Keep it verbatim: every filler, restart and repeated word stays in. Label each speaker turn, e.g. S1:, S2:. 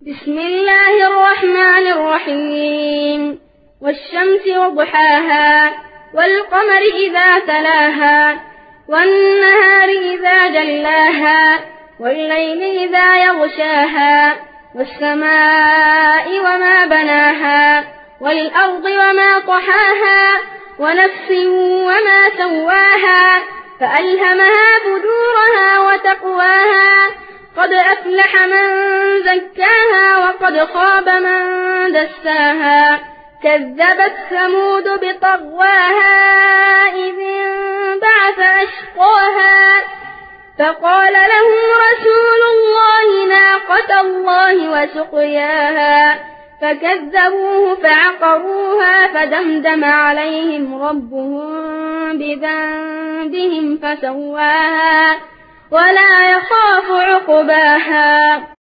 S1: بسم الله الرحمن الرحيم والشمس وضحاها والقمر إذا تلاها والنهار إذا جلاها والليل إذا يغشاها والسماء وما بناها والأرض وما طحاها ونفس وما سواها فألهمها فجورها وتقواها قد أفلح من زكاها وقد خاب من دساها كذبت ثمود بطغواها إذ انبعث أشقاها فقال لهم رسول الله ناقة الله وسقياها فكذبوه فعقروها فدمدم عليهم ربهم بذنبهم فسواها ولا يخاف عقباها.